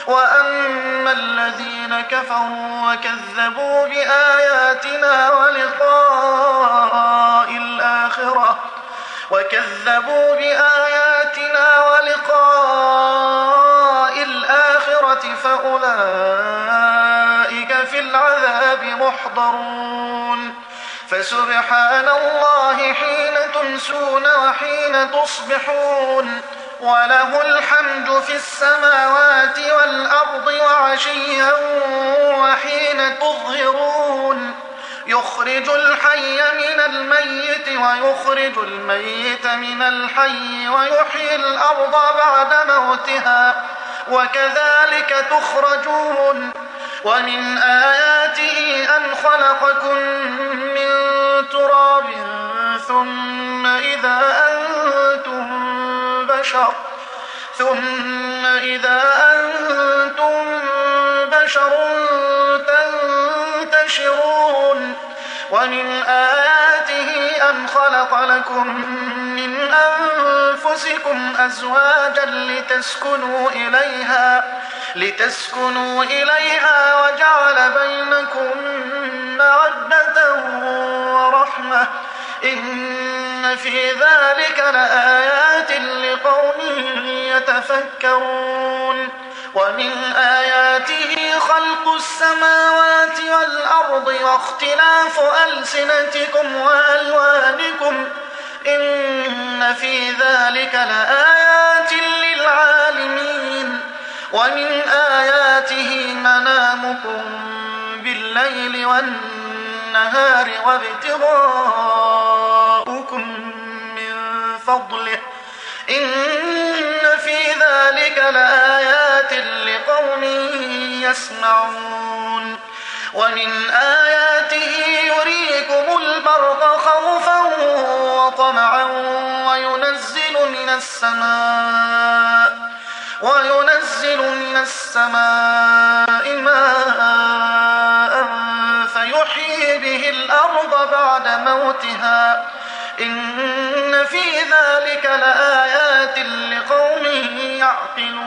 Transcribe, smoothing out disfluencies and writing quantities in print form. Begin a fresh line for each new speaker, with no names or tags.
وأما الذين كفروا وكذبوا بآياتنا ولقاء الآخرة فأولئك في العذاب محضرون فسبحان الله حين تمسون وحين تصبحون وله الحمد في السماوات والأرض وعشيا وحين تظهرون يخرج الحي من الميت ويخرج الميت من الحي ويحيي الأرض بعد موتها وكذلك تخرجون ومن آياته أن خلقكم من تراب ثم إذا أنتم بشر تنتشرون ومن آياته أن خلق لكم من أنفسكم أزواجا لتسكنوا إليها وجعل بينكم مودة ورحمة إن في ذلك لآيات لقوم يتفكرون ومن آياته خلق السماوات والأرض واختلاف ألسنتكم وألوانكم إن في ذلك لآيات للعالمين ومن آياته منامكم بالليل والنهار وابتغاؤكم من فضله إن في ذلك لآيات لقوم يسمعون ومن آياته يريكم البرق خوفا وطمعا وينزل من السماء ماء فيحيي به الأرض بعد موتها إن في ذلك لآيات لقوم يعقلون